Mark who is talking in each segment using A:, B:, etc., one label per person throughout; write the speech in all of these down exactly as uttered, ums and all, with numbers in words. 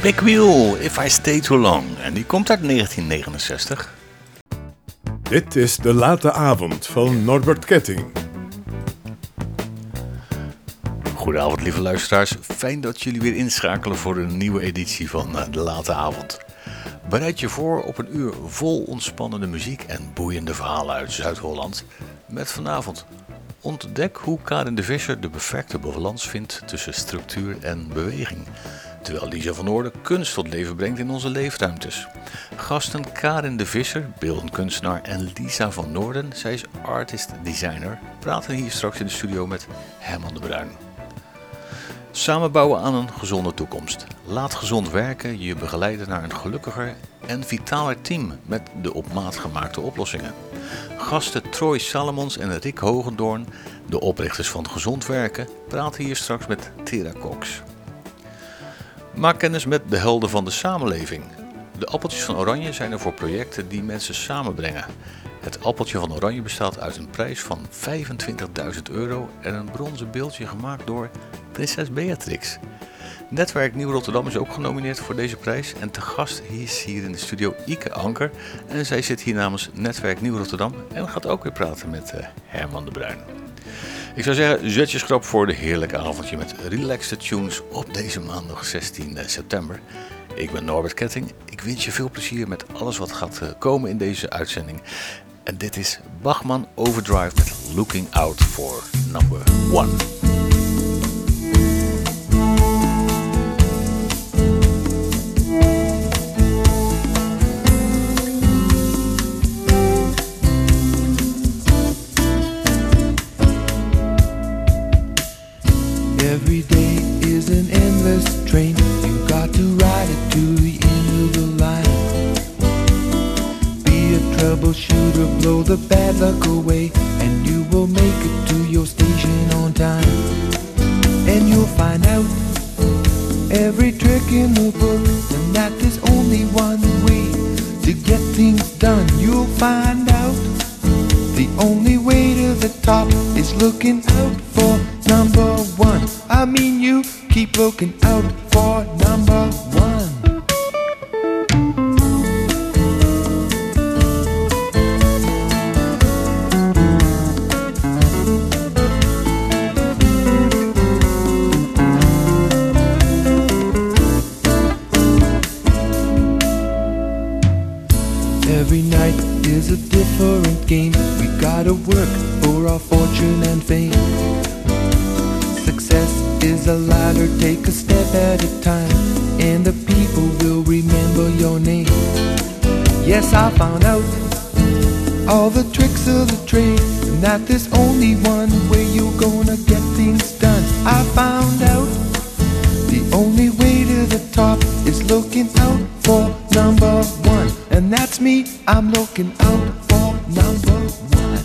A: Big Wheel, If I Stay Too Long. En die komt uit negentien negenenzestig.
B: Dit is De Late Avond van Norbert Ketting.
A: Goedenavond lieve luisteraars. Fijn dat jullie weer inschakelen voor een nieuwe editie van De Late Avond. Bereid je voor op een uur vol ontspannende muziek en boeiende verhalen uit Zuid-Holland. Met vanavond ontdek hoe Karin de Visser de perfecte balans vindt tussen structuur en beweging. Terwijl Lisa van Oorden kunst tot leven brengt in onze leefruimtes. Gasten Karin de Visser, beeldend kunstenaar, en Lisa van Noorden, zij is artist-designer, praten hier straks in de studio met Herman de Bruin. Samen bouwen aan een gezonde toekomst. Laat gezond werken je begeleiden naar een gelukkiger en vitaler team met de op maat gemaakte oplossingen. Gasten Troy Salomons en Rick Hogendoorn, de oprichters van Gezond Werken, praten hier straks met Tera Cox. Maak kennis met de helden van de samenleving. De appeltjes van Oranje zijn er voor projecten die mensen samenbrengen. Het appeltje van Oranje bestaat uit een prijs van vijfentwintigduizend euro en een bronzen beeldje gemaakt door prinses Beatrix. Netwerk Nieuw Rotterdam is ook genomineerd voor deze prijs en te gast is hier in de studio Ike Anker. En zij zit hier namens Netwerk Nieuw Rotterdam en gaat ook weer praten met uh, Herman de Bruin. Ik zou zeggen, zet je schrap voor de heerlijke avondje met relaxed tunes op deze maandag zestien september. Ik ben Norbert Ketting. Ik wens je veel plezier met alles wat gaat komen in deze uitzending. En dit is Bachman Overdrive met Looking Out for Number One.
C: Every day is an endless train. You got to ride it to the end of the line. Be a troubleshooter, blow the bad luck away, and you will make it to your station on time. And you'll find out every trick in the book, and that there's only one way to get things done. You'll find out the only way to the top is looking out for number one. I mean, you keep looking out for number one. Every night is a different game. We gotta work for our fortune and fame. Success is a ladder, take a step at a time, and the people will remember your name. Yes, I found out all the tricks of the trade, and that there's only one way you're gonna get things done. I found out the only way to the top is looking out for number one, and that's me, I'm looking out for number one.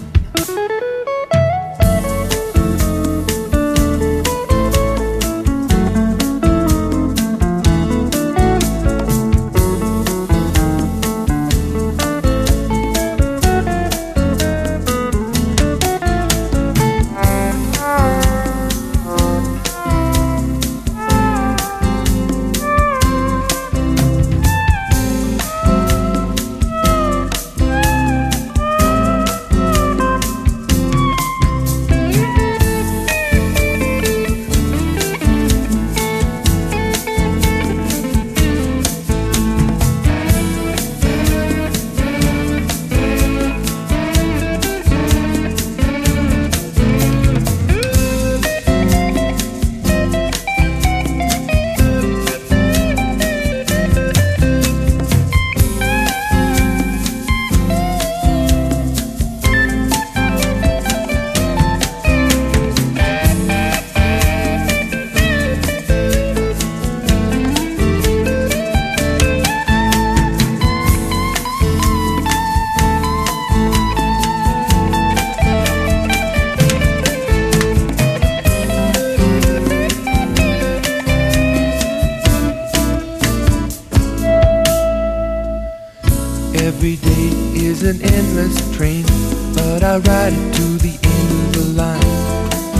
C: Every day is an endless train, but I ride it to the end of the line.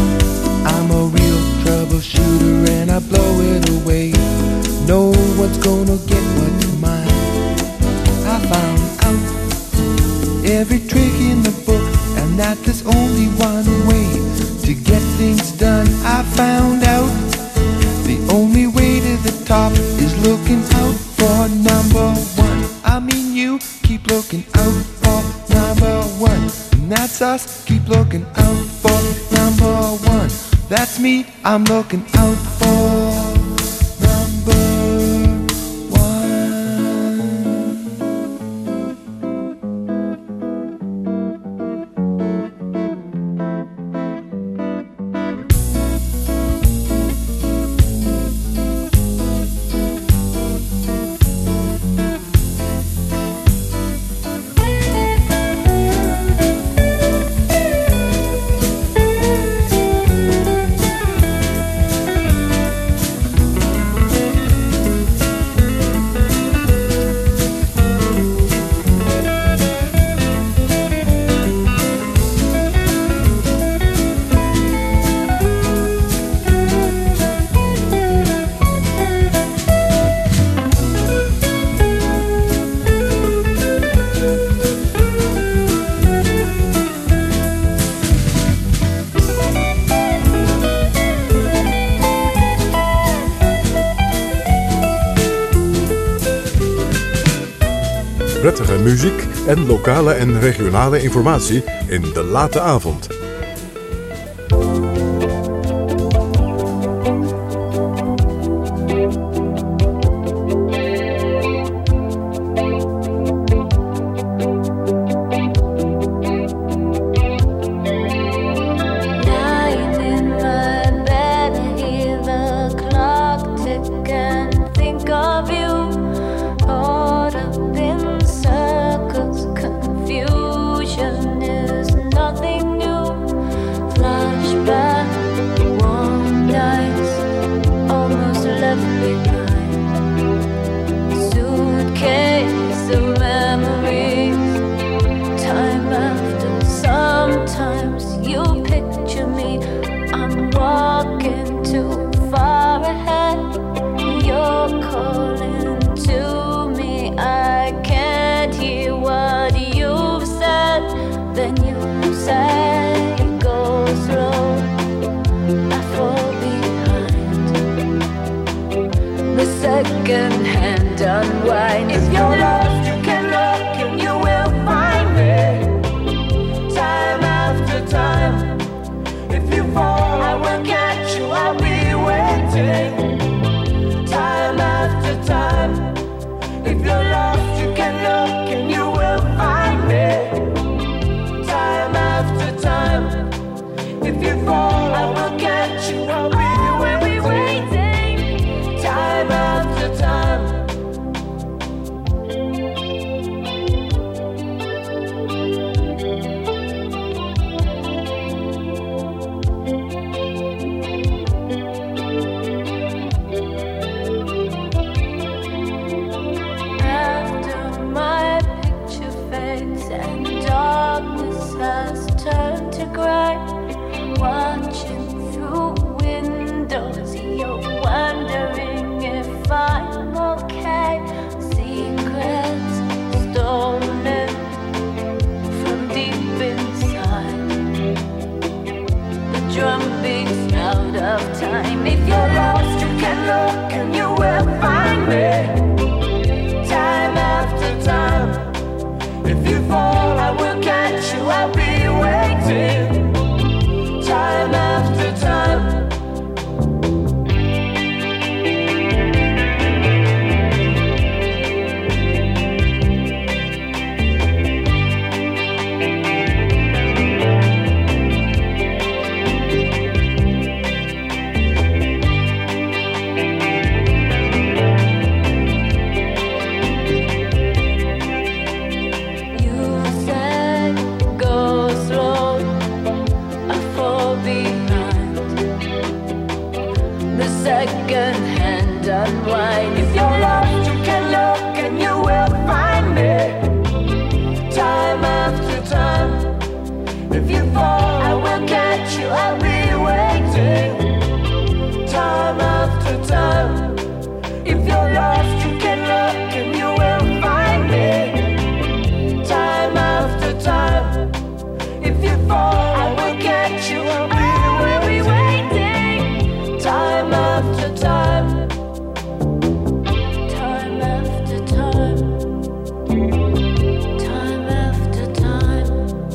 C: I'm a real troubleshooter and I blow it away. Know what's going looking out for number
B: Prettige muziek en lokale en regionale informatie in de late avond.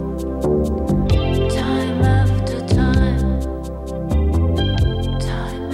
D: Time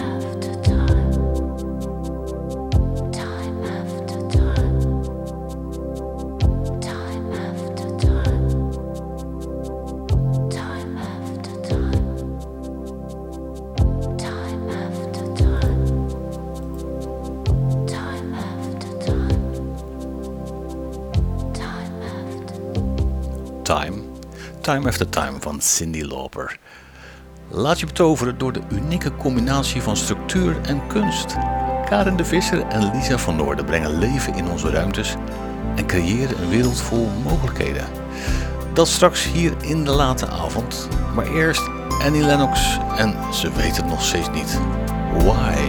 A: Time After Time van Cyndi Lauper. Laat je betoveren door de unieke combinatie van structuur en kunst. Karin de Visser en Lisa van Noorden brengen leven in onze ruimtes en creëren een wereld vol mogelijkheden. Dat straks hier in de late avond, maar eerst Annie Lennox en ze weet het nog steeds niet. Why?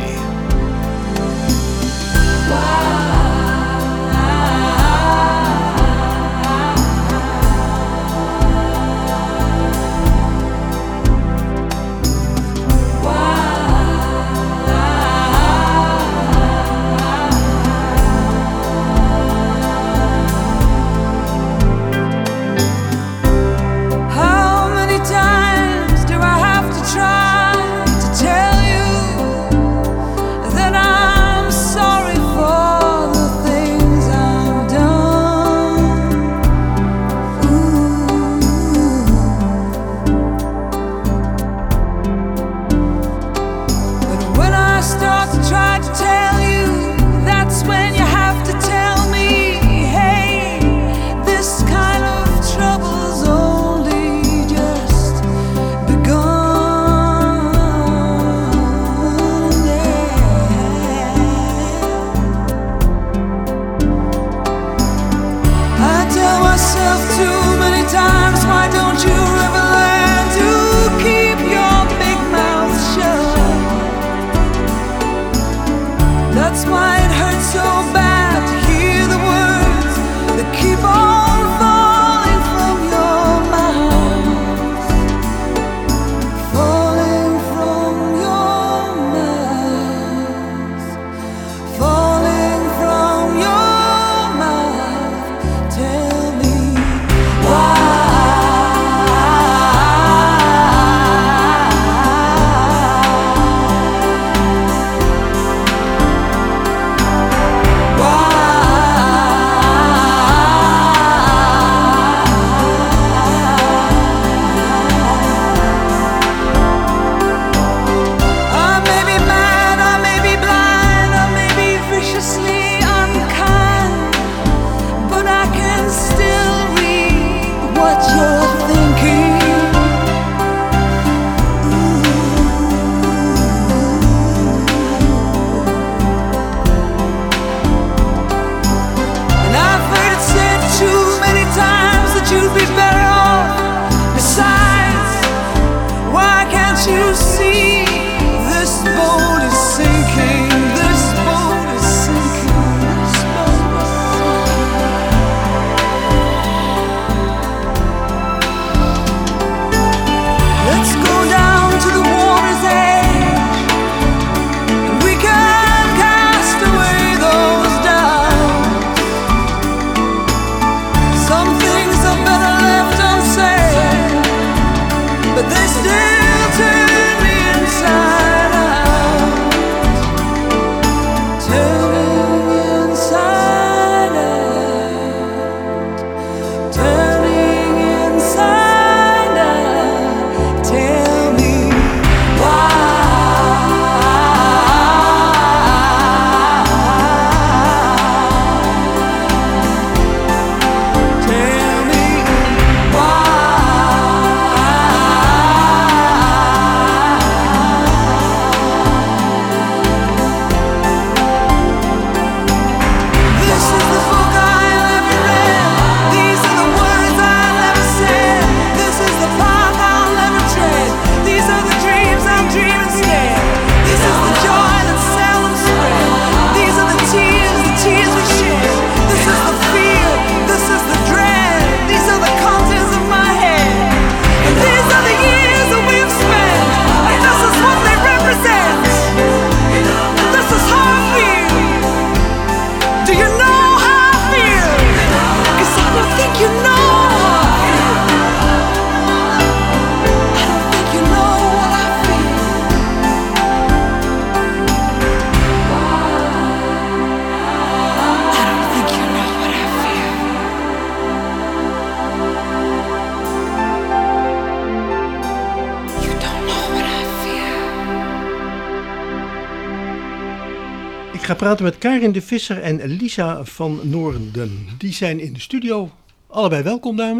D: ga praten met Karin de Visser en Lisa van Noorden. Die zijn in de studio. Allebei welkom, dames.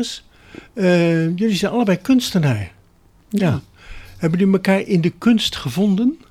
D: Uh, jullie zijn allebei kunstenaar. Ja. ja. Hebben jullie elkaar in de kunst gevonden?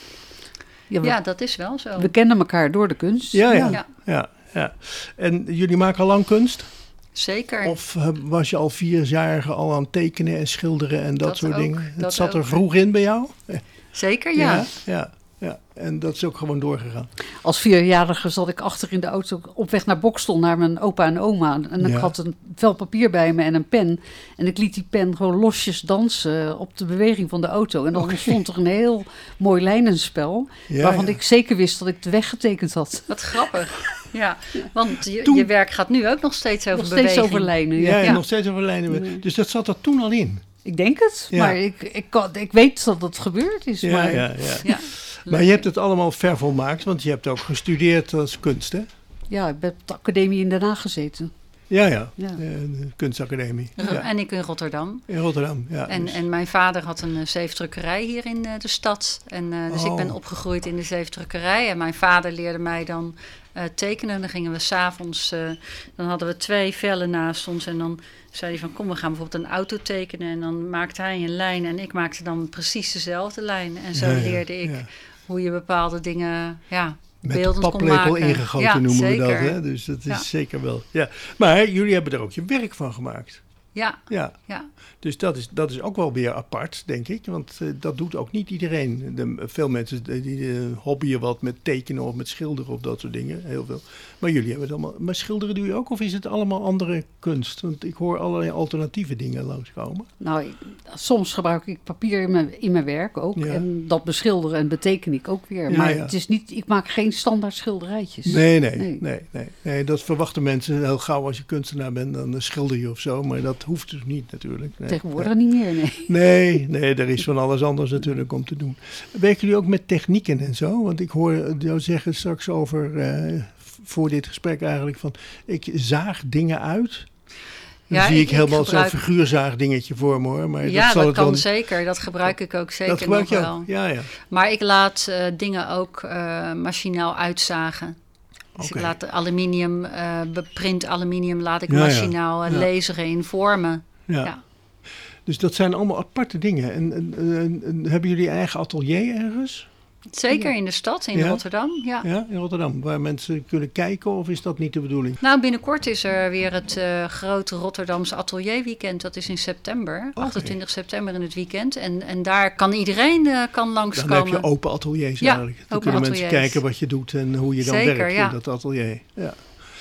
E: Ja, we,
F: ja, dat is wel zo.
E: We kennen elkaar door de kunst.
D: Ja, ja. ja. ja, ja. En jullie maken al lang kunst?
F: Zeker.
D: Of uh, was je al vierjarige al aan het tekenen en schilderen en dat, dat soort ook, dingen? Het
F: dat
D: zat
F: ook.
D: er vroeg in bij jou?
F: Zeker, ja.
D: Ja, ja, ja. En dat is ook gewoon doorgegaan.
E: Als vierjarige zat ik achter in de auto op weg naar Bokstel, naar mijn opa en oma. En ik ja. had een vel papier bij me en een pen. En ik liet die pen gewoon losjes dansen op de beweging van de auto. En dan okay. ontstond er een heel mooi lijnenspel, ja, waarvan ja. ik zeker wist dat ik het weggetekend had.
F: Wat grappig. Ja, want je, toen, je werk gaat nu ook nog steeds over
E: nog
F: beweging.
E: Steeds over lijnen.
D: Ja, ja,
E: ja.
D: nog steeds over lijnen. Ja. Dus dat zat er toen al in?
E: Ik denk het, ja. maar ik, ik, ik, ik weet dat het gebeurd is.
D: Ja,
E: maar...
D: ja, ja. ja. Maar je hebt het allemaal vervolmaakt, want je hebt ook gestudeerd als kunst, hè?
E: Ja, ik ben op de academie in Den Haag gezeten.
D: Ja, ja, ja. De kunstacademie.
F: Ja. En ik in Rotterdam.
D: In Rotterdam, ja.
F: En,
D: dus.
F: en mijn vader had een zeefdrukkerij hier in de, de stad. En, uh, dus oh. ik ben opgegroeid in de zeefdrukkerij. En mijn vader leerde mij dan uh, tekenen. Dan gingen we s'avonds, uh, dan hadden we twee vellen naast ons. En dan zei hij van, kom, we gaan bijvoorbeeld een auto tekenen. En dan maakte hij een lijn en ik maakte dan precies dezelfde lijn. En zo ja, leerde ik ja. hoe je bepaalde dingen... ja.
D: Met de paplepel ingegoten ja, noemen zeker. we dat. Hè? Dus dat is ja. zeker wel. Ja. Maar jullie hebben er ook je werk van gemaakt.
F: Ja.
D: ja.
F: ja.
D: Dus dat is, dat is ook wel weer apart, denk ik. Want uh, dat doet ook niet iedereen. De, veel mensen die uh, hobbyen wat met tekenen of met schilderen of dat soort dingen. Heel veel. Maar jullie hebben het allemaal. Maar schilderen doe je ook? Of is het allemaal andere kunst? Want ik hoor allerlei alternatieve dingen langskomen.
E: Nou, soms gebruik ik papier in mijn, in mijn werk ook. Ja. En dat beschilderen en beteken ik ook weer.
D: Ja,
E: maar
D: ja.
E: het is niet, ik maak geen standaard schilderijtjes.
D: Nee nee, nee, nee, nee. nee. Dat verwachten mensen heel gauw als je kunstenaar bent. Dan schilder je of zo. Maar dat hoeft dus niet natuurlijk. Nee.
E: Tegenwoordig nee. niet meer, nee.
D: Nee, nee, er is van alles anders natuurlijk om te doen. Werken jullie ook met technieken en zo? Want ik hoor jou zeggen straks over, uh, voor dit gesprek eigenlijk, van ik zaag dingen uit. Dan ja, zie ik, ik helemaal gebruik... zo'n figuurzaagdingetje voor me hoor. Maar
F: ja,
D: dat, zal
F: dat
D: het
F: kan
D: wel...
F: zeker. Dat gebruik ik ook zeker
D: dat gebruik
F: nog
D: je
F: wel.
D: Ook. Ja, ja.
F: Maar ik laat uh, dingen ook uh, machinaal uitzagen. Dus okay. ik laat aluminium, uh, beprint aluminium, laat ik ja, machinaal ja. Uh, ja. laseren in vormen.
D: Ja. ja. Dus dat zijn allemaal aparte dingen. En, en, en, en hebben jullie eigen atelier ergens?
F: Zeker in de stad, in ja? Rotterdam. Ja.
D: ja, in Rotterdam. Waar mensen kunnen kijken of is dat niet de bedoeling?
F: Nou, binnenkort is er weer het uh, grote Rotterdamse atelierweekend. Dat is in september, okay. achtentwintig september in het weekend. En, en daar kan iedereen uh, kan langskomen.
D: Dan heb je open ateliers
F: ja,
D: eigenlijk. Dan
F: open
D: kunnen
F: ateliers.
D: mensen kijken wat je doet en hoe je dan
F: Zeker,
D: werkt
F: ja.
D: in dat atelier. Ja.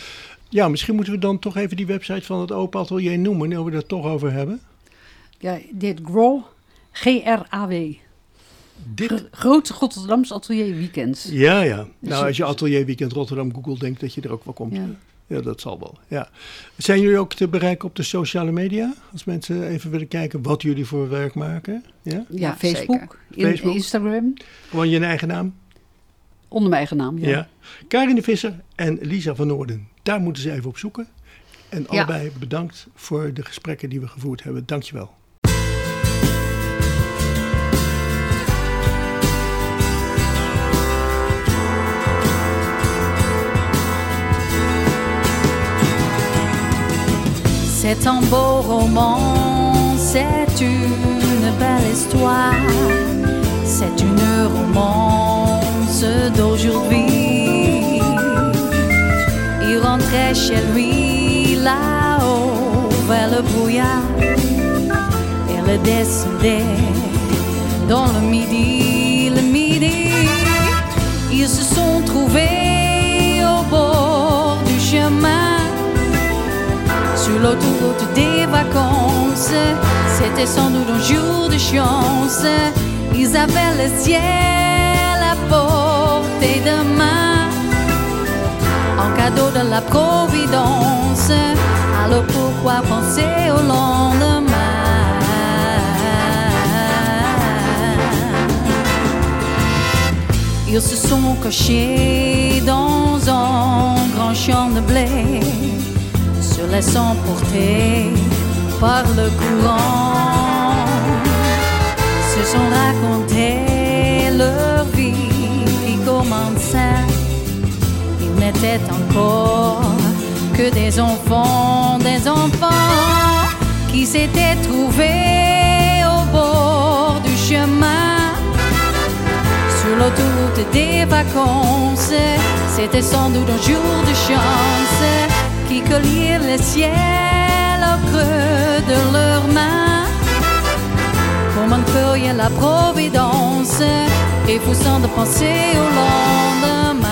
D: ja, misschien moeten we dan toch even die website van het open atelier noemen, nu we het er toch over hebben.
E: Ja, dit Graw, G R A W. Dit? Grote Rotterdamse Atelier Weekend.
D: Ja, ja. Nou, als je Atelier Weekend Rotterdam googelt, denk dat je er ook wel komt. Ja. ja, dat zal wel. Ja. Zijn jullie ook te bereiken op de sociale media? Als mensen even willen kijken wat jullie voor werk maken? Ja,
E: ja, ja Facebook, in, Facebook, Instagram.
D: Gewoon je eigen naam?
E: Onder mijn eigen naam, ja. ja.
D: Karin de Visser en Lisa van Noorden. Daar moeten ze even op zoeken. En allebei ja. bedankt voor de gesprekken die we gevoerd hebben. Dankjewel.
G: C'est un beau roman, c'est une belle histoire, c'est une romance d'aujourd'hui. Il rentrait chez lui là-haut vers le brouillard, elle descendait dans le midi, le midi. Ils se sont trouvés au bord du chemin. Sur l'autoroute des vacances, c'était sans doute un jour de chance. Ils avaient le ciel à portée de main, en cadeau de la Providence. Alors pourquoi penser au lendemain? Ils se sont cachés dans un grand champ de blé, se laissant porter par le courant, se sont racontés leur vie qui commençait. Ils n'étaient encore que des enfants, des enfants qui s'était trouvé au bord du chemin. Sur l'autoroute des vacances, c'était sans doute un jour de chance qui collèrent le ciel au creux de leurs mains. Comme un courrier la providence, et poussant de penser au lendemain.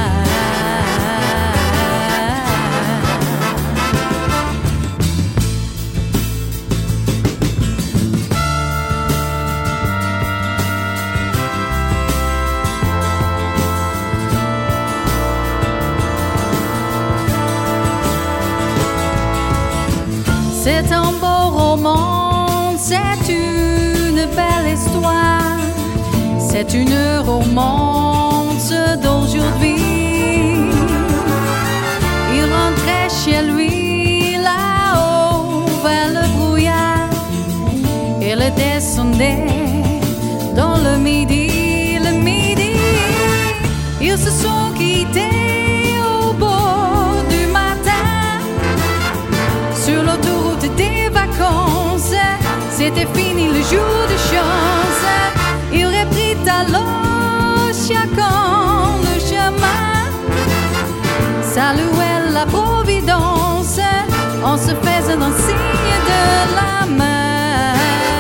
G: C'est un beau roman, c'est une belle histoire, c'est une romance d'aujourd'hui. Il rentrait chez lui là-haut vers le brouillard, et le descendait dans le midi, le midi. Ils se sont quittés au bord du matin sur l'autoroute des vacances. C'était fini le jour de chance. Il reprit alors chacun le chemin, saluait la providence en se faisant un signe de la main.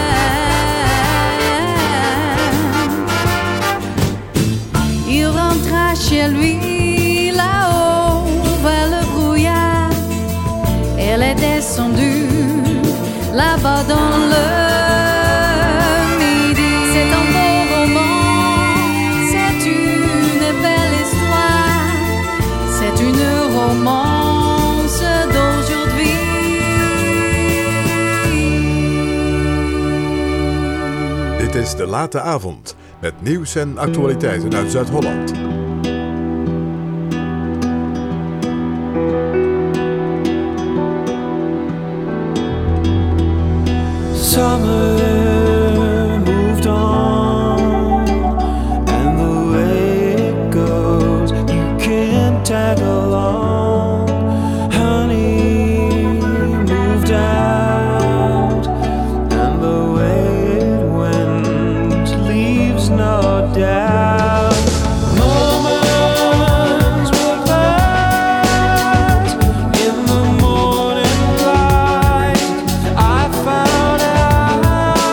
G: Il rentra chez lui là-haut vers le brouillard. Elle est descendue là-bas dans le midi. C'est un beau roman, c'est une belle histoire, c'est une romance d'aujourd'hui.
B: Dit is De Late Avond, met nieuws en actualiteiten uit Zuid-Holland.
C: Summer moved on, and the way it goes, you can't tag along. Honey moved out, and the way it went leaves no doubt. Moments will pass in the morning light. I found out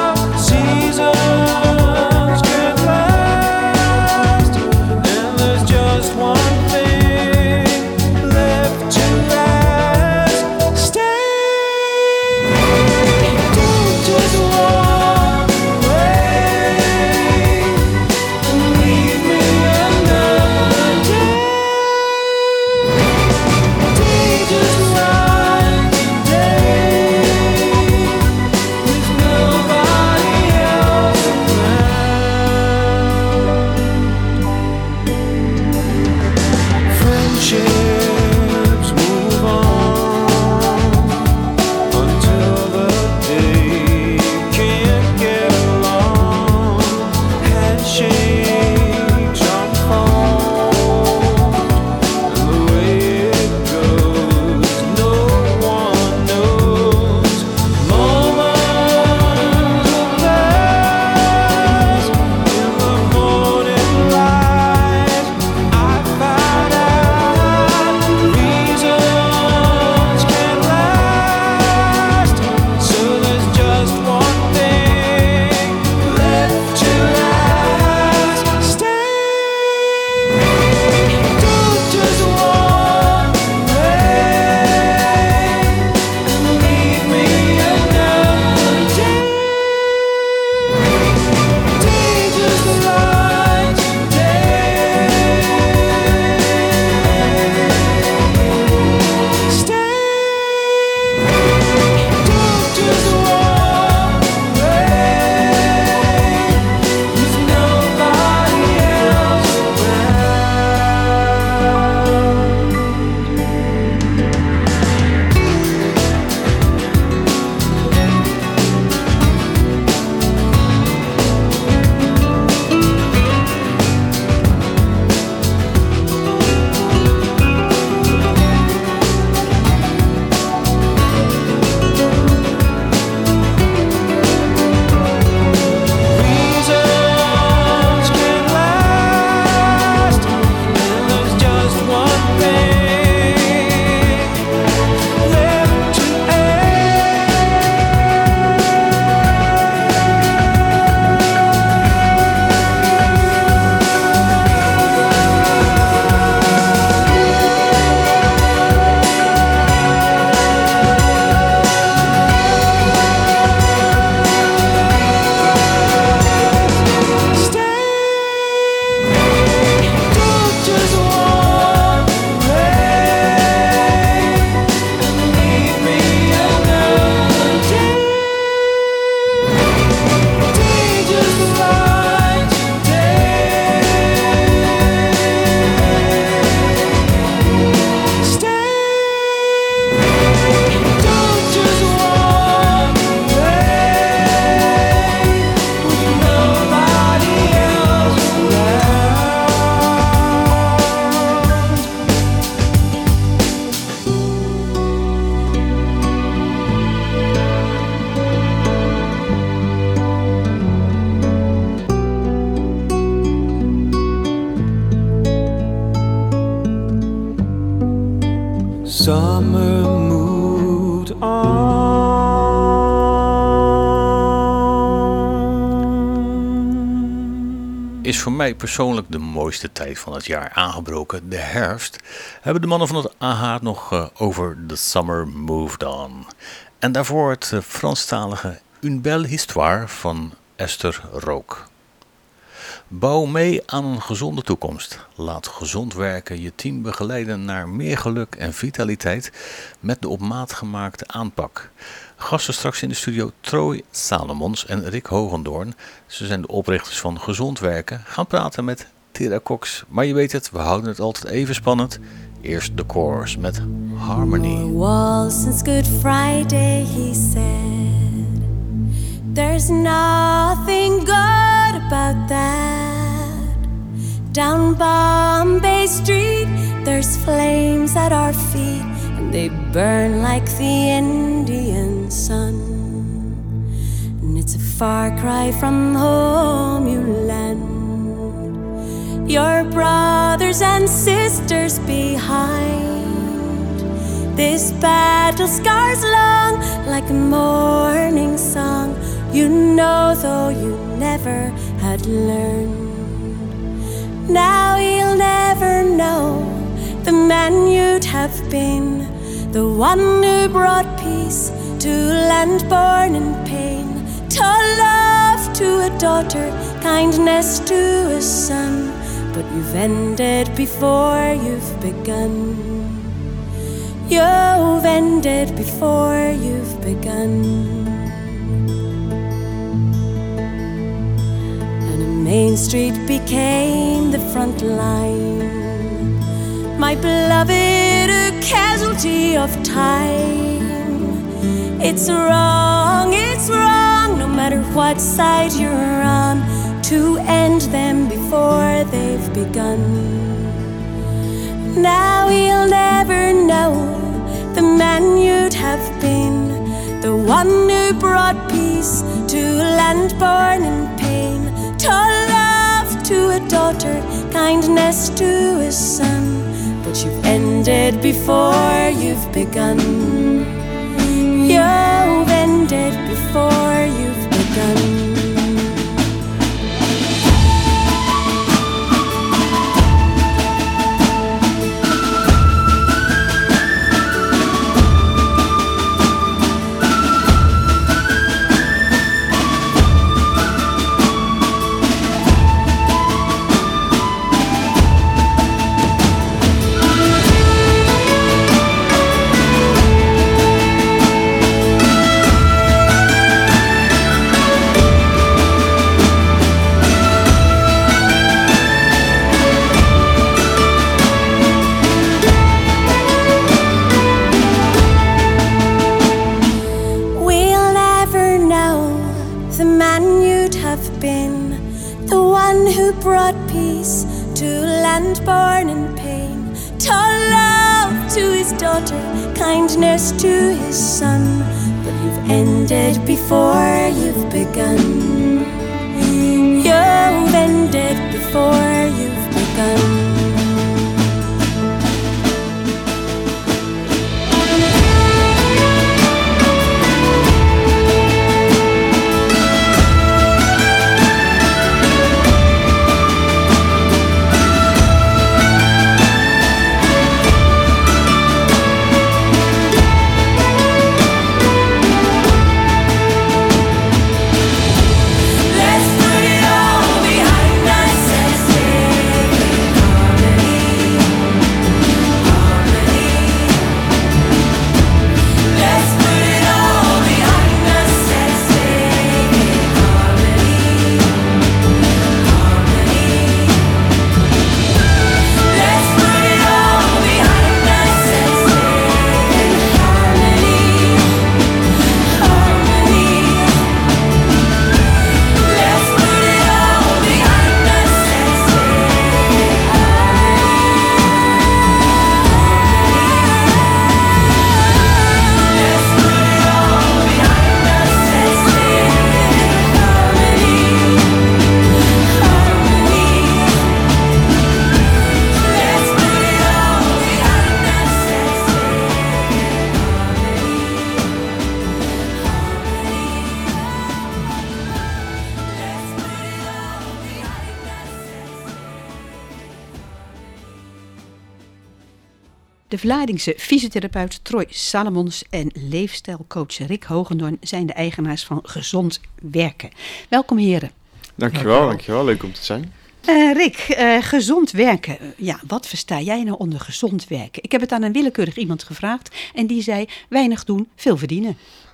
C: summer moved on.
A: Is voor mij persoonlijk de mooiste tijd van het jaar aangebroken, de herfst, hebben de mannen van het A H nog uh, over The Summer Moved On. En daarvoor het uh, Franstalige Une Belle Histoire van Esther Rook. Bouw mee aan een gezonde toekomst. Laat gezond werken je team begeleiden naar meer geluk en vitaliteit met de op maat gemaakte aanpak. Gasten straks in de studio Troy Salomons en Rick Hogendoorn. Ze zijn de oprichters van Gezond Werken. Gaan praten met Tera Cox. Maar je weet het, we houden het altijd even spannend. Eerst de chorus met Harmony.
H: Well, since Good Friday, he said, there's nothing good about that. Down Bombay Street, there's flames at our feet, and they burn like the Indian sun. And it's a far cry from home you land. Your brothers and sisters behind. This battle scars long like a morning song. You know, though you never had learned. Now you'll never know the man you'd have been, the one who brought peace to land born in pain, to love to a daughter, kindness to a son. But you've ended before you've begun. You've ended before you've begun. And a main street became the front line. My beloved, a casualty of time. It's wrong, it's wrong, no matter what side you're on, to end them before they've begun. Now you'll never know the man you'd have been, the one who brought peace to land born in pain, to love to a daughter, kindness to a son. But you've ended before you've begun. You've ended before you've begun. Brought peace to land born in pain, to love to his daughter, kindness to his son. But you've ended before you've begun. You've ended before you've begun.
C: Let's put it all behind us and say
I: De Vlaardingse fysiotherapeut Troy Salomons en leefstijlcoach Rick Hogendoorn zijn de eigenaars van Gezond Werken. Welkom heren.
J: Dankjewel, dankjewel. Leuk om te zijn.
I: Uh, Rick, uh, gezond werken. Ja, wat versta jij nou onder gezond werken? Ik heb het aan een willekeurig iemand gevraagd en die zei weinig doen, veel verdienen.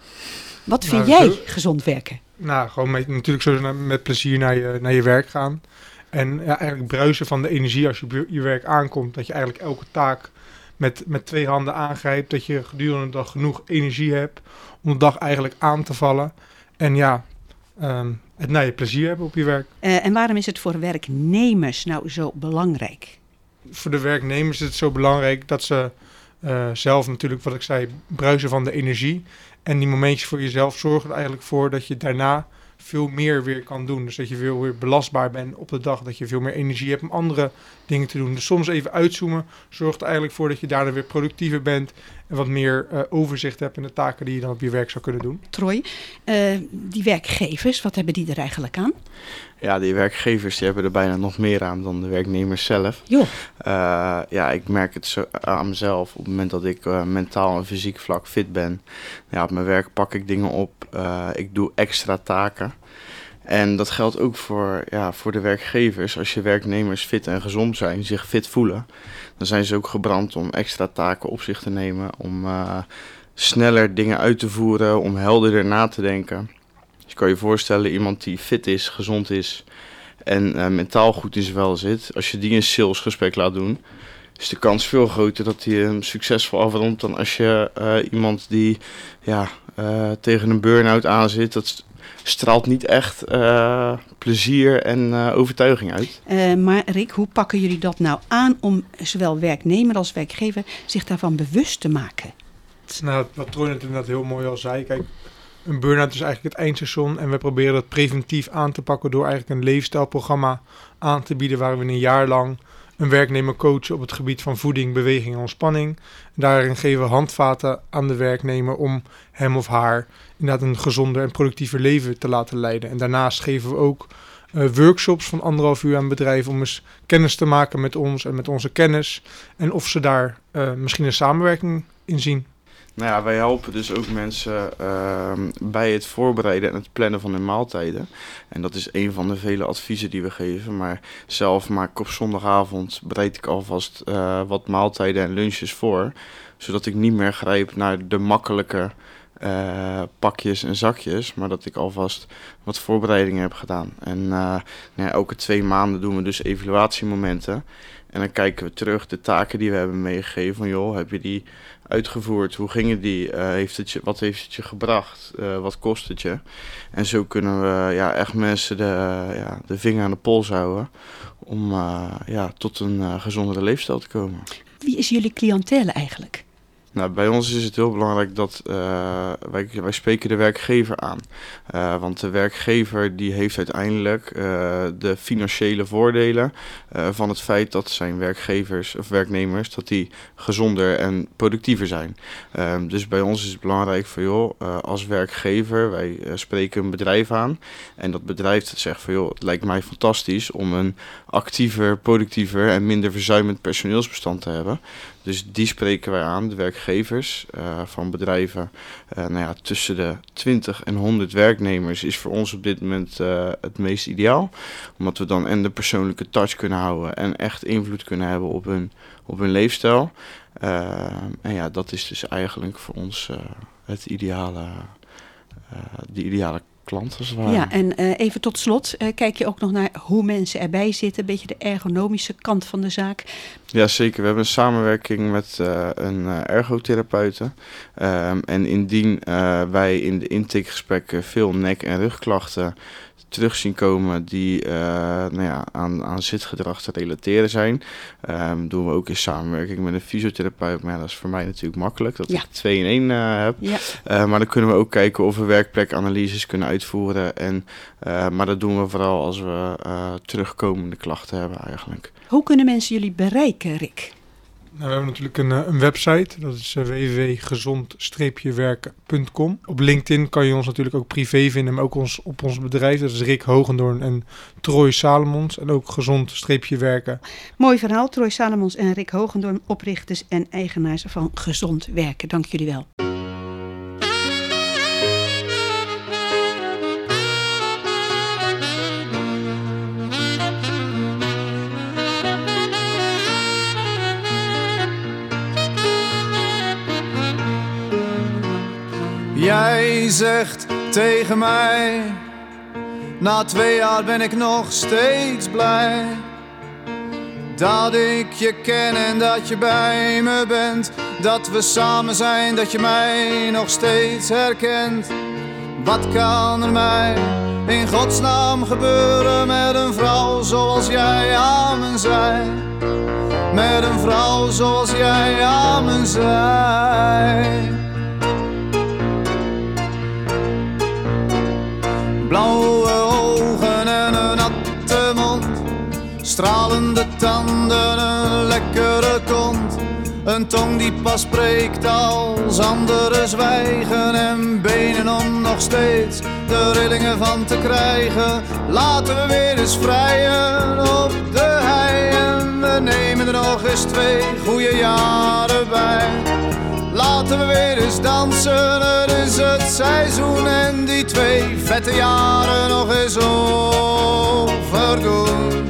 I: Wat vind nou, jij zo, gezond werken?
K: Nou, gewoon met, natuurlijk zo met plezier naar je, naar je werk gaan. En ja, eigenlijk bruisen van de energie als je op je werk aankomt. Dat je eigenlijk elke taak met, met twee handen aangrijpt. Dat je gedurende de dag genoeg energie hebt om de dag eigenlijk aan te vallen. En ja, um, het naar je plezier hebben op je werk.
I: Uh, en waarom is het voor werknemers nou zo belangrijk?
K: Voor de werknemers is het zo belangrijk dat ze uh, zelf natuurlijk, wat ik zei, bruisen van de energie. En die momentjes voor jezelf zorgen er eigenlijk voor dat je daarna veel meer weer kan doen. Dus dat je veel weer belastbaar bent op de dag. Dat je veel meer energie hebt om andere dingen te doen. Dus soms even uitzoomen zorgt er eigenlijk voor dat je daarna weer productiever bent. En wat meer uh, overzicht hebt in de taken die je dan op je werk zou kunnen doen.
I: Troy, uh, die werkgevers, wat hebben die er eigenlijk aan?
J: Ja, die werkgevers die hebben er bijna nog meer aan dan de werknemers zelf.
I: Jo. Uh,
J: ja, ik merk het zo aan mezelf. Op het moment dat ik uh, mentaal en fysiek vlak fit ben. Ja, op mijn werk pak ik dingen op. Uh, ik doe extra taken. En dat geldt ook voor, ja, voor de werkgevers. Als je werknemers fit en gezond zijn, zich fit voelen, dan zijn ze ook gebrand om extra taken op zich te nemen. Om uh, sneller dingen uit te voeren, om helderder na te denken. Dus je kan je voorstellen, iemand die fit is, gezond is en uh, mentaal goed in zijn vel zit. Als je die een salesgesprek laat doen, is de kans veel groter dat hij hem succesvol afrondt dan als je uh, iemand die ja, uh, tegen een burn-out aan zit. Dat straalt niet echt uh, plezier en uh, overtuiging uit.
I: Uh, maar Rick, hoe pakken jullie dat nou aan om zowel werknemer als werkgever zich daarvan bewust te maken?
K: Nou, wat Troy net inderdaad heel mooi al zei. Kijk, een burn-out is eigenlijk het eindstation en we proberen dat preventief aan te pakken door eigenlijk een leefstijlprogramma aan te bieden waar we een jaar lang een werknemer coachen op het gebied van voeding, beweging en ontspanning. Daarin geven we handvaten aan de werknemer om hem of haar inderdaad een gezonder en productiever leven te laten leiden. En daarnaast geven we ook uh, workshops van anderhalf uur aan bedrijven om eens kennis te maken met ons en met onze kennis. En of ze daar uh, misschien een samenwerking in zien.
J: Nou ja, wij helpen dus ook mensen uh, bij het voorbereiden en het plannen van hun maaltijden. En dat is een van de vele adviezen die we geven. Maar zelf maak ik op zondagavond, bereid ik alvast uh, wat maaltijden en lunches voor. Zodat ik niet meer grijp naar de makkelijke uh, pakjes en zakjes. Maar dat ik alvast wat voorbereidingen heb gedaan. En uh, nou ja, elke twee maanden doen we dus evaluatiemomenten. En dan kijken we terug de taken die we hebben meegegeven. Van joh, heb je die uitgevoerd? Hoe gingen die? Uh, heeft het je, wat heeft het je gebracht? Uh, wat kost het je? En zo kunnen we ja, echt mensen de, uh, ja, de vinger aan de pols houden om uh, ja, tot een uh, gezondere leefstijl te komen.
I: Wie is jullie cliëntele eigenlijk?
J: Nou, bij ons is het heel belangrijk dat uh, wij, wij spreken de werkgever aan. Uh, want de werkgever die heeft uiteindelijk uh, de financiële voordelen uh, van het feit dat zijn werkgevers of werknemers dat die gezonder en productiever zijn. Uh, dus bij ons is het belangrijk van joh, uh, als werkgever, wij uh, spreken een bedrijf aan. En dat bedrijf zegt van joh, het lijkt mij fantastisch om een actiever, productiever en minder verzuimend personeelsbestand te hebben. Dus die spreken wij aan, de werkgevers uh, van bedrijven. Uh, nou ja, tussen de twintig en honderd werknemers is voor ons op dit moment uh, het meest ideaal. Omdat we dan en de persoonlijke touch kunnen houden en echt invloed kunnen hebben op hun, op hun leefstijl. Uh, en ja, dat is dus eigenlijk voor ons uh, het ideale, uh, de ideale klant als het ware.
I: Ja, en uh, even tot slot, uh, kijk je ook nog naar hoe mensen erbij zitten, een beetje de ergonomische kant van de zaak?
J: Ja, zeker. We hebben een samenwerking met uh, een uh, ergotherapeute. Um, en indien uh, wij in de intakegesprekken veel nek- en rugklachten terug zien komen die uh, nou ja, aan, aan zitgedrag te relateren zijn, um, doen we ook in samenwerking met een fysiotherapeut. Maar ja, dat is voor mij natuurlijk makkelijk, dat ja. ik twee in één uh, heb. Ja. Uh, maar dan kunnen we ook kijken of we werkplekanalyses kunnen uitvoeren. En, uh, maar dat doen we vooral als we uh, terugkomende klachten hebben eigenlijk.
I: Hoe kunnen mensen jullie bereiken, Rick?
K: Nou, we hebben natuurlijk een, een website, dat is w w w punt gezond werken punt com. Op LinkedIn kan je ons natuurlijk ook privé vinden, maar ook ons, op ons bedrijf. Dat is Rick Hogendoorn en Troy Salomons en ook Gezond-Werken.
I: Mooi verhaal, Troy Salomons en Rick Hogendoorn, oprichters en eigenaars van Gezond Werken. Dank jullie wel.
L: Jij zegt tegen mij, na twee jaar ben ik nog steeds blij dat ik je ken en dat je bij me bent, dat we samen zijn, dat je mij nog steeds herkent. Wat kan er mij in godsnaam gebeuren met een vrouw zoals jij aan me zij? Met een vrouw zoals jij aan me zij. Blauwe ogen en een natte mond, stralende tanden, een lekkere kont. Een tong die pas spreekt als anderen zwijgen en benen om nog steeds de rillingen van te krijgen. Laten we weer eens vrijen op de hei en we nemen er nog eens twee goede jaren bij. Laten we weer eens dansen, het is het seizoen en die twee vette jaren nog eens overdoen.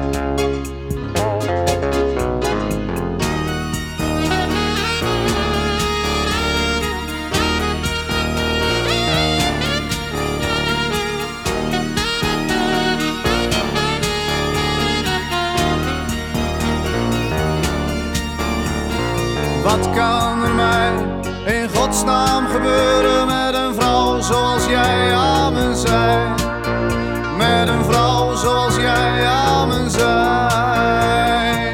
L: Wat kan er mij in godsnaam gebeuren met een vrouw zoals jij aan me zij? Met een vrouw zoals jij aan me zij.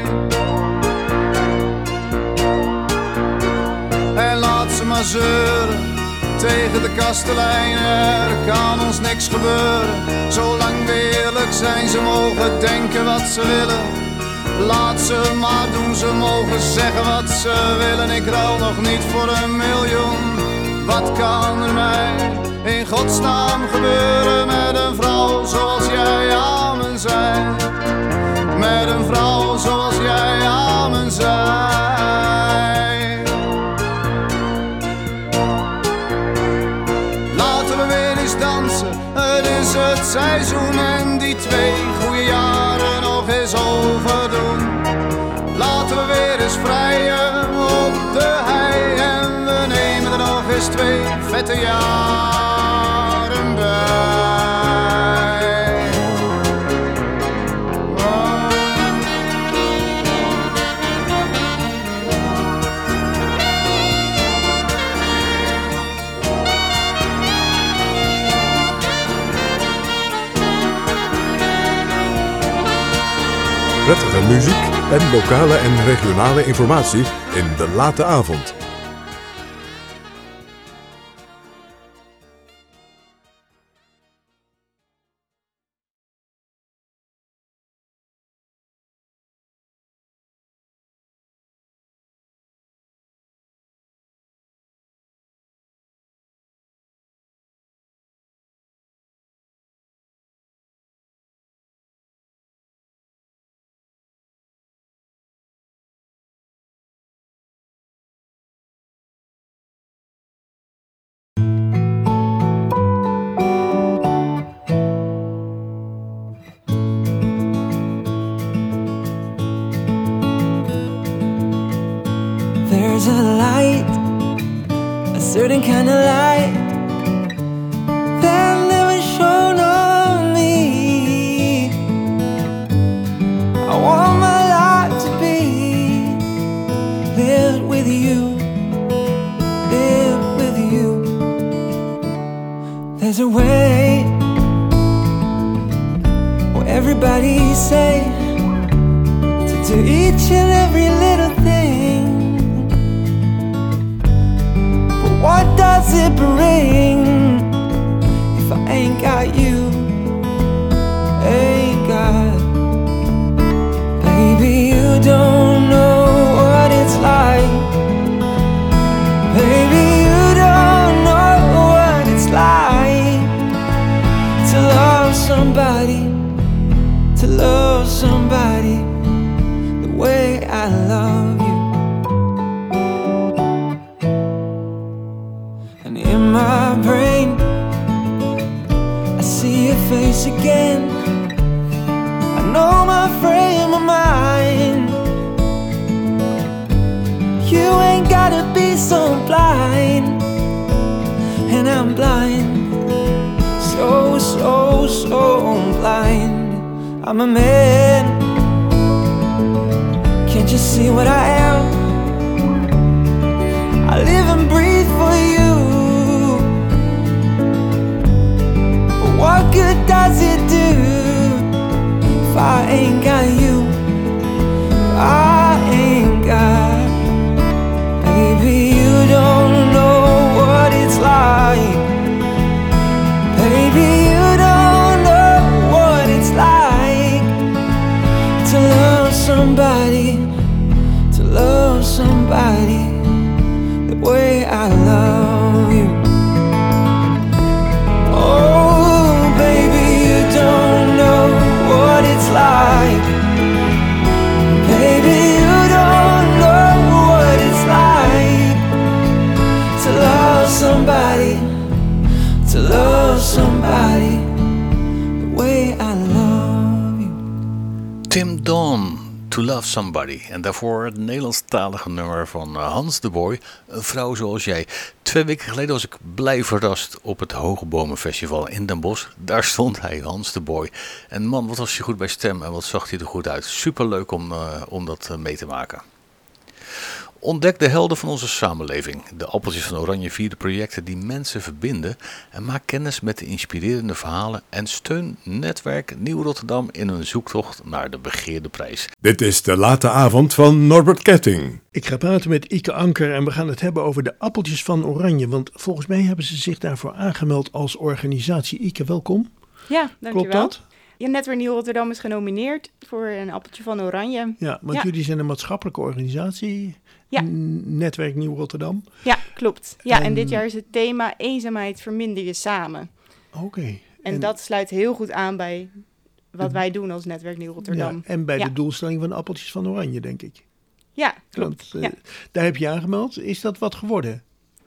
L: En laat ze maar zeuren tegen de kastelein, er kan ons niks gebeuren. Zolang we eerlijk zijn, ze mogen denken wat ze willen. Laat ze maar doen, ze mogen zeggen wat ze willen. Ik ruil nog niet voor een miljoen. Wat kan er mij in godsnaam gebeuren met een vrouw zoals jij aan me zij? Met een vrouw zoals jij aan me zij. Laten we weer eens dansen, het is het seizoen en die twee goede jaren nog eens overdoen. Laten we weer eens vrijen op de hei en we nemen er nog eens twee vette jaren bij. Oh.
B: Prettige muziek en lokale en regionale informatie in de late avond.
C: There's a light, a certain kind of light that never shone on me. I want my life to be lived with you, lived with you. There's a way where everybody say to do each and every little thing. What does it bring if I ain't got you, ain't got? Baby, you don't know what it's
M: way I love you. And in my brain I see your face again. I know my frame of mind. You ain't gotta be so blind. And I'm blind, so, so, so blind. I'm a man, can't you see what I am? I live and breathe for you. But what good does it do if I ain't got you? If I ain't got, baby, you don't know what it's like. Baby, you don't know what it's like to love somebody, to love somebody the way I love you. Oh, baby, you don't know what it's like. Baby, you don't know what it's like to love somebody, to love somebody the way I love you.
A: Tim Dawn, To Love Somebody. En daarvoor het Nederlandstalige nummer van Hans de Boy, Een vrouw zoals jij. Twee weken geleden was ik blij verrast op het Hogebomenfestival in Den Bosch. Daar stond hij, Hans de Boy. En man, wat was hij goed bij stem en wat zag hij er goed uit. Superleuk om, uh, om dat uh, mee te maken. Ontdek de helden van onze samenleving. De Appeltjes van Oranje vierde projecten die mensen verbinden. En maak kennis met de inspirerende verhalen. En steun Netwerk Nieuw Rotterdam in hun zoektocht naar de begeerde prijs.
B: Dit is de late avond van Norbert Ketting.
D: Ik ga praten met Ike Anker en we gaan het hebben over de Appeltjes van Oranje. Want volgens mij hebben ze zich daarvoor aangemeld als organisatie. Ike, welkom.
N: Ja, dankjewel.
D: Klopt dat?
N: Ja, Netwerk Nieuw Rotterdam is genomineerd voor een Appeltje van Oranje.
D: Ja, want
N: ja.
D: jullie zijn een maatschappelijke organisatie.
N: Ja.
D: Netwerk Nieuw Rotterdam.
N: Ja, klopt. Ja, en,
D: en
N: dit jaar is het thema eenzaamheid verminder je samen.
D: Oké. Okay.
N: En, en dat sluit heel goed aan bij wat de, wij doen als Netwerk Nieuw Rotterdam.
D: Ja, en bij
N: ja.
D: de doelstelling van Appeltjes van Oranje, denk ik.
N: Ja, klopt.
D: Want, uh,
N: ja.
D: Daar heb je aangemeld. Is dat wat geworden?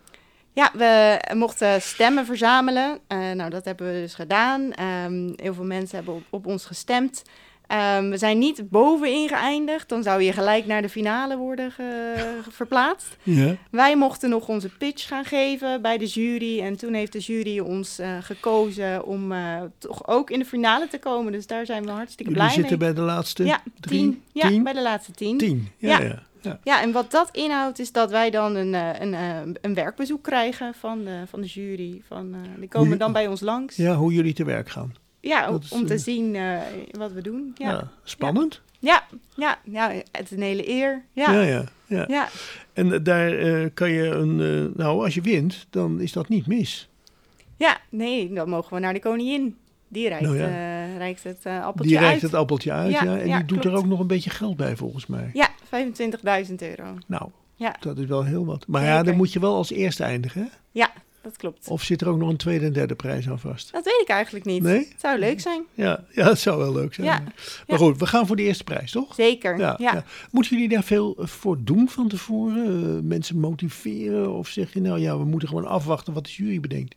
N: Ja, we mochten stemmen verzamelen. Uh, nou, dat hebben we dus gedaan. Um, heel veel mensen hebben op, op ons gestemd. Um, we zijn niet bovenin geëindigd. Dan zou je gelijk naar de finale worden ge- verplaatst.
D: Ja.
N: Wij mochten nog onze pitch gaan geven bij de jury. En toen heeft de jury ons uh, gekozen om uh, toch ook in de finale te komen. Dus daar zijn we hartstikke
D: Jullie
N: blij mee.
D: zitten bij de laatste
N: ja,
D: drie?
N: Tien. Ja,
D: tien?
N: bij de laatste tien.
D: Tien, ja,
N: ja.
D: ja. Ja.
N: Ja, en wat dat inhoudt is dat wij dan een, een, een, een werkbezoek krijgen van de, van de jury. Van, uh, die komen dan bij ons langs.
D: Ja, hoe jullie te werk gaan.
N: Ja,
D: is,
N: om te
D: uh,
N: zien uh, wat we doen. Ja.
D: Ja, spannend.
N: Ja, ja, ja, het is een hele eer. Ja,
D: ja, ja. ja.
N: ja.
D: En daar uh, kan je een... Uh, nou, als je wint, dan is dat niet mis.
N: Ja, nee, dan mogen we naar de koningin. Die reikt, nou ja. uh, reikt het uh, appeltje
D: die
N: uit.
D: Die reikt het appeltje uit, ja. ja en
N: ja,
D: die doet
N: klopt.
D: er ook nog een beetje geld bij, volgens mij.
N: Ja, vijfentwintigduizend euro.
D: Nou,
N: ja.
D: dat is wel heel wat. Maar
N: Zeker.
D: ja, dan moet je wel als eerste eindigen, hè?
N: Ja, dat klopt.
D: Of zit er ook nog een tweede en derde prijs aan vast?
N: Dat weet ik eigenlijk niet.
D: Nee?
N: Het zou leuk zijn.
D: Ja, ja, het zou wel leuk zijn.
N: Ja.
D: Maar
N: ja.
D: goed, we gaan voor de eerste prijs, toch?
N: Zeker, ja.
D: ja, ja. Moeten jullie daar veel voor doen van tevoren? Uh, mensen motiveren? Of zeg je nou ja, we moeten gewoon afwachten wat de jury bedenkt?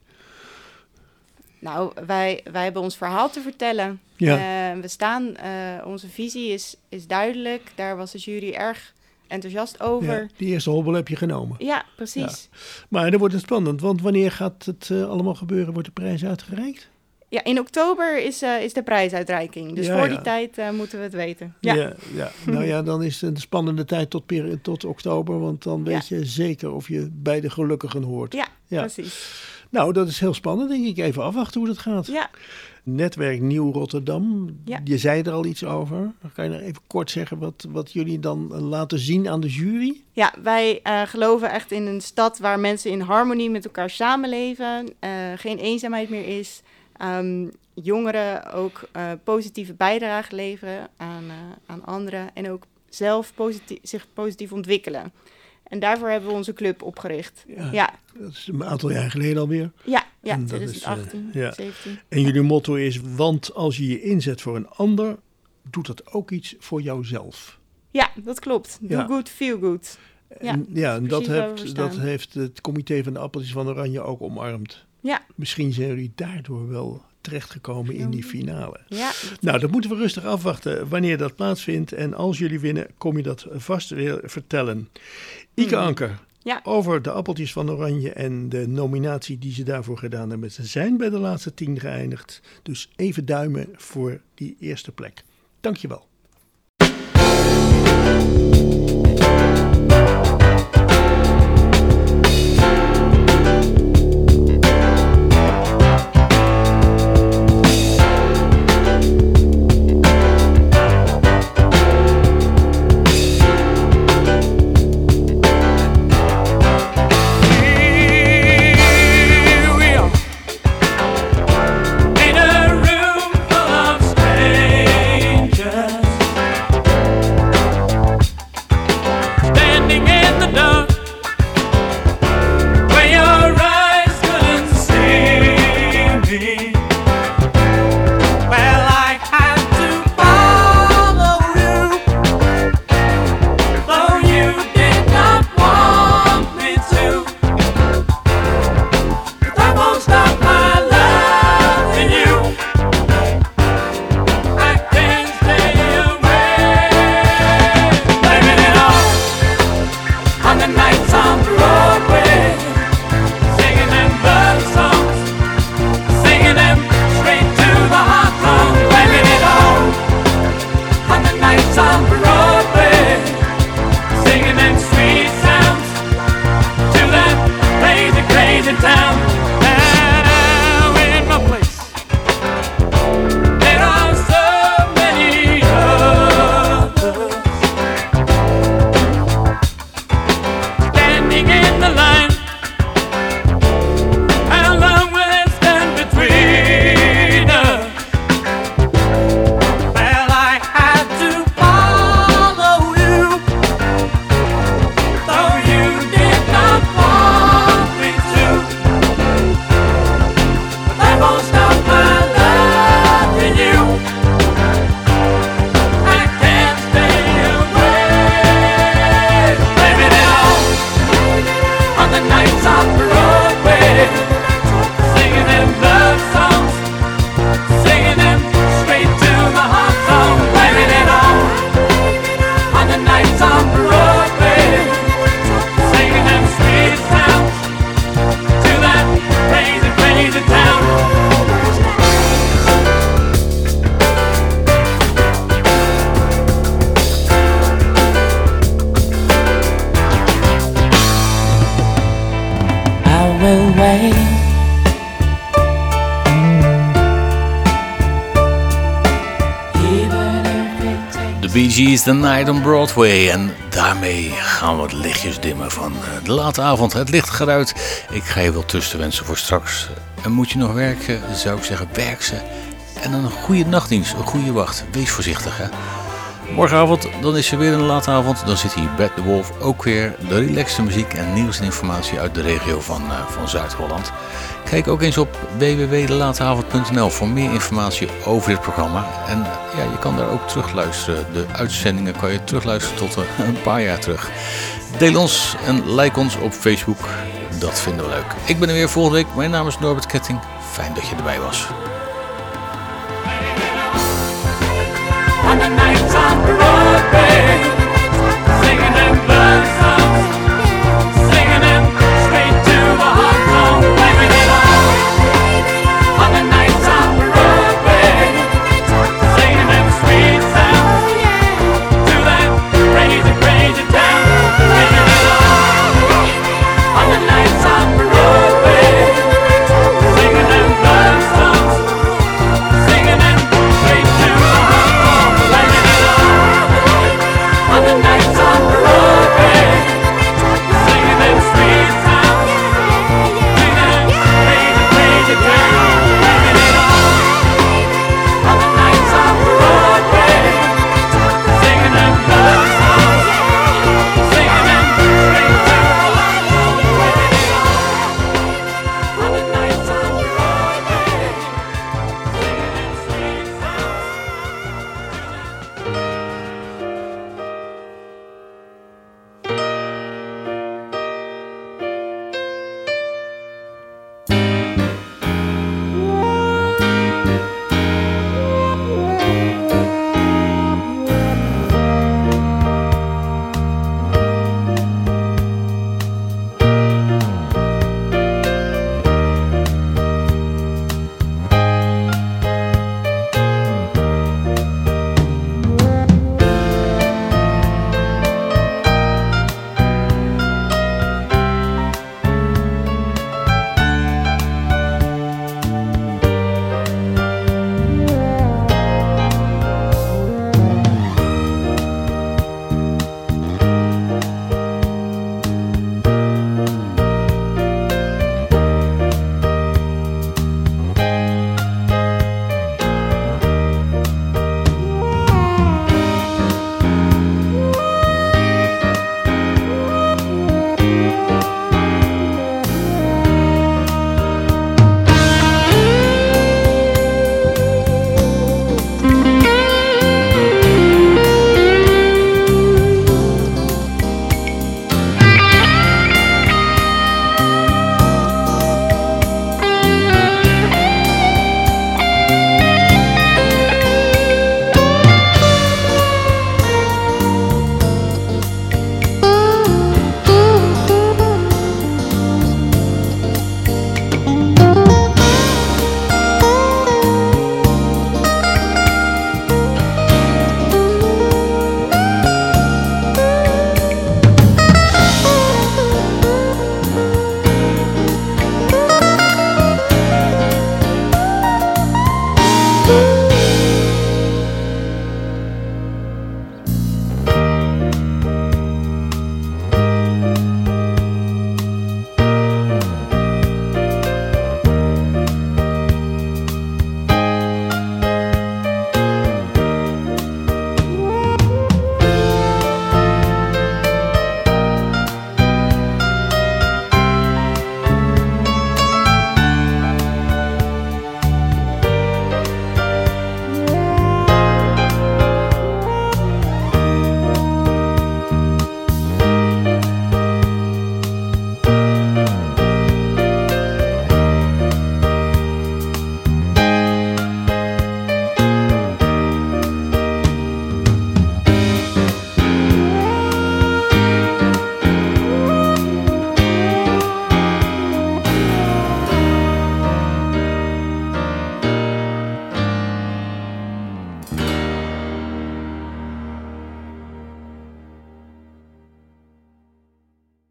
N: Nou, wij, wij hebben ons verhaal te vertellen.
D: Ja.
N: Uh, we staan, uh, onze visie is, is duidelijk. Daar was de jury erg enthousiast over.
D: Ja, die eerste hobbel heb je genomen.
N: Ja, precies.
D: Ja. Maar dan wordt het spannend, want wanneer gaat het uh, allemaal gebeuren? Wordt de prijs uitgereikt?
N: Ja, in oktober is, uh, is de prijsuitreiking. Dus
D: ja,
N: voor
D: ja.
N: die tijd uh, moeten we het weten. Ja,
D: ja, ja. Nou ja, dan is het een spannende tijd tot, peri- tot oktober. Want dan weet ja. je zeker of je bij de gelukkigen hoort.
N: Ja, ja, precies.
D: Nou, dat is heel spannend, denk ik. Even afwachten hoe dat gaat.
N: Ja.
D: Netwerk Nieuw Rotterdam.
N: Ja.
D: Je zei er al iets over. Kan je nog even kort zeggen wat, wat jullie dan laten zien aan de jury?
N: Ja, wij uh, geloven echt in een stad waar mensen in harmonie met elkaar samenleven. Uh, geen eenzaamheid meer is. Um, jongeren ook uh, positieve bijdrage leveren aan, uh, aan anderen. En ook zelf positief, zich positief ontwikkelen. En daarvoor hebben we onze club opgericht.
D: Ja,
N: ja.
D: Dat is een aantal jaar geleden alweer.
N: Ja, ja
D: en
N: twintig achttien,
D: is, uh, ja.
N: zeventien.
D: En jullie motto is, want als je je inzet voor een ander, doet dat ook iets voor jouzelf.
N: Ja, dat klopt. Do
D: Ja.
N: good, feel good. Ja,
D: En, ja, en dat,
N: precies waar we
D: heeft,
N: voor
D: dat
N: staan.
D: heeft het comité van de Appeltjes van Oranje ook omarmd.
N: Ja.
D: Misschien zijn jullie daardoor wel terechtgekomen in die finale.
N: Ja.
D: Nou, dat moeten we rustig afwachten wanneer dat plaatsvindt. En als jullie winnen, kom je dat vast weer vertellen. Ike
N: Hmm.
D: Anker,
N: Ja.
D: over de Appeltjes van Oranje en de nominatie die ze daarvoor gedaan hebben. Ze zijn bij de laatste tien geëindigd. Dus even duimen voor die eerste plek. Dankjewel.
O: In a room full of strangers.
A: Bee Gees, The Night on Broadway. En daarmee gaan we het lichtjes dimmen van de late avond. Het licht gaat uit. Ik ga je wel tussen wensen voor straks. En moet je nog werken, zou ik zeggen, werk ze. En dan een goede nachtdienst, een goede wacht. Wees voorzichtig, hè. Morgenavond, dan is er weer een late avond. Dan zit hier Bad the Wolf, ook weer de relaxte muziek en nieuws en informatie uit de regio van, uh, van Zuid-Holland. Kijk ook eens op w w w punt de lateavond punt n l voor meer informatie over dit programma. En ja, je kan daar ook terugluisteren. De uitzendingen kan je terugluisteren tot uh, een paar jaar terug. Deel ons en like ons op Facebook. Dat vinden we leuk. Ik ben er weer volgende week. Mijn naam is Norbert Ketting. Fijn dat je erbij was.